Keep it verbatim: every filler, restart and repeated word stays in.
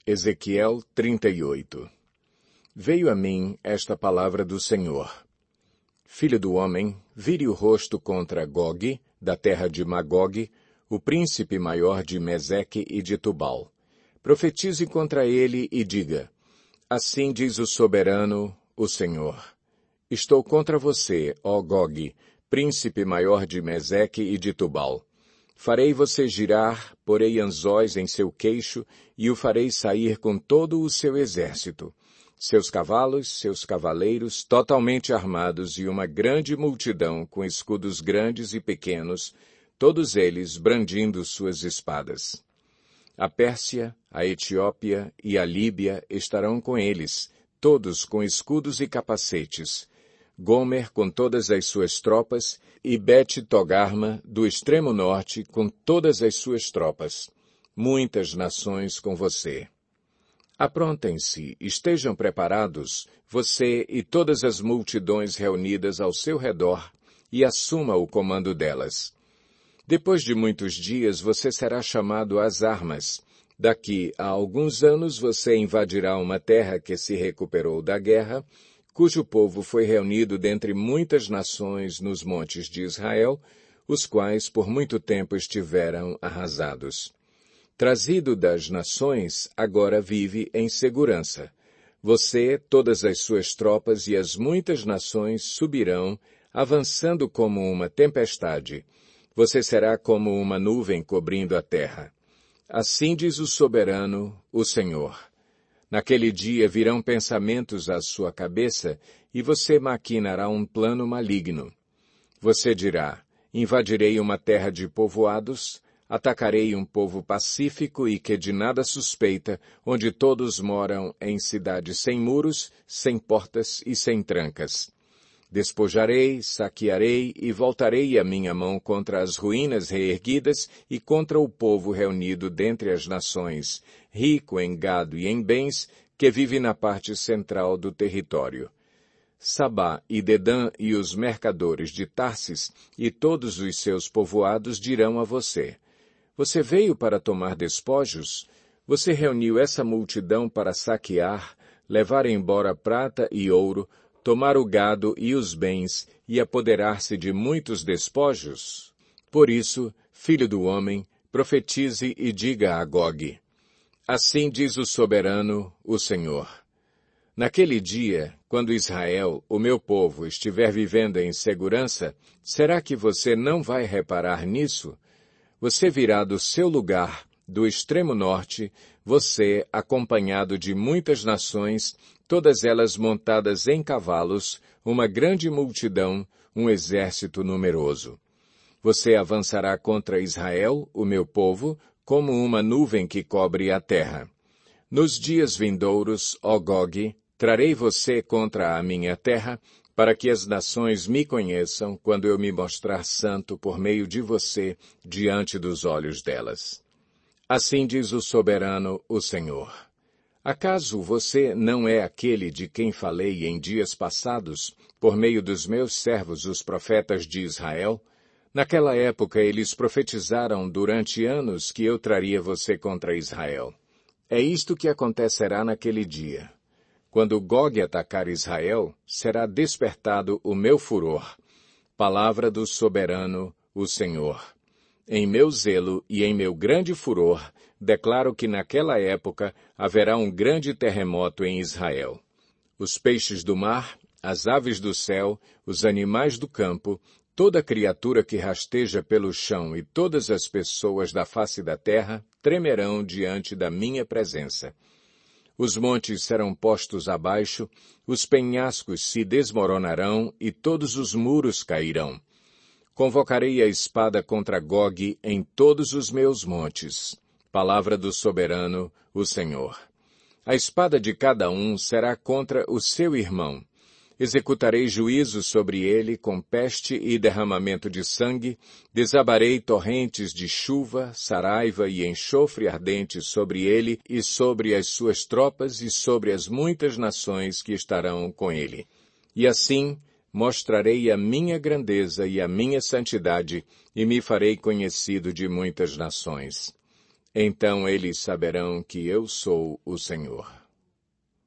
Ezequiel trinta e oito. Veio a mim esta palavra do Senhor. Filho do homem, vire o rosto contra Gogue, da terra de Magog, o príncipe maior de Meseque e de Tubal. Profetize contra ele e diga, assim diz o soberano, o Senhor. Estou contra você, ó Gogue, príncipe maior de Meseque e de Tubal. Farei você girar, porei anzóis em seu queixo, e o farei sair com todo o seu exército. Seus cavalos, seus cavaleiros, totalmente armados, e uma grande multidão com escudos grandes e pequenos, todos eles brandindo suas espadas. A Pérsia, a Etiópia e a Líbia estarão com eles, todos com escudos e capacetes. Gomer com todas as suas tropas, e Bet-Togarma, do extremo norte, com todas as suas tropas. Muitas nações com você. Aprontem-se, estejam preparados, você e todas as multidões reunidas ao seu redor, e assuma o comando delas. Depois de muitos dias você será chamado às armas. Daqui a alguns anos você invadirá uma terra que se recuperou da guerra, cujo povo foi reunido dentre muitas nações nos montes de Israel, os quais por muito tempo estiveram arrasados. Trazido das nações, agora vive em segurança. Você, todas as suas tropas e as muitas nações subirão, avançando como uma tempestade. Você será como uma nuvem cobrindo a terra. Assim diz o soberano, o Senhor. Naquele dia virão pensamentos à sua cabeça, e você maquinará um plano maligno. Você dirá, invadirei uma terra de povoados, atacarei um povo pacífico e que de nada suspeita, onde todos moram em cidades sem muros, sem portas e sem trancas. Despojarei, saquearei e voltarei a minha mão contra as ruínas reerguidas e contra o povo reunido dentre as nações, rico em gado e em bens, que vive na parte central do território. Sabá e Dedã e os mercadores de Tarsis e todos os seus povoados dirão a você, você veio para tomar despojos? Você reuniu essa multidão para saquear, levar embora prata e ouro, tomar o gado e os bens e apoderar-se de muitos despojos? Por isso, filho do homem, profetize e diga a Gogue, assim diz o soberano, o Senhor. Naquele dia, quando Israel, o meu povo, estiver vivendo em segurança, será que você não vai reparar nisso? Você virá do seu lugar, do extremo norte, você, acompanhado de muitas nações, todas elas montadas em cavalos, uma grande multidão, um exército numeroso. Você avançará contra Israel, o meu povo, como uma nuvem que cobre a terra. Nos dias vindouros, ó Gogue, trarei você contra a minha terra, para que as nações me conheçam quando eu me mostrar santo por meio de você diante dos olhos delas. Assim diz o soberano, o Senhor. Acaso você não é aquele de quem falei em dias passados, por meio dos meus servos os profetas de Israel? Naquela época eles profetizaram durante anos que eu traria você contra Israel. É isto que acontecerá naquele dia. Quando Gogue atacar Israel, será despertado o meu furor. Palavra do soberano, o Senhor. Em meu zelo e em meu grande furor, declaro que naquela época haverá um grande terremoto em Israel. Os peixes do mar, as aves do céu, os animais do campo, toda criatura que rasteja pelo chão e todas as pessoas da face da terra tremerão diante da minha presença. Os montes serão postos abaixo, os penhascos se desmoronarão e todos os muros cairão. Convocarei a espada contra Gogue em todos os meus montes. Palavra do soberano, o Senhor. A espada de cada um será contra o seu irmão. Executarei juízo sobre ele com peste e derramamento de sangue, desabarei torrentes de chuva, saraiva e enxofre ardente sobre ele e sobre as suas tropas e sobre as muitas nações que estarão com ele. E assim mostrarei a minha grandeza e a minha santidade e me farei conhecido de muitas nações. Então eles saberão que eu sou o Senhor.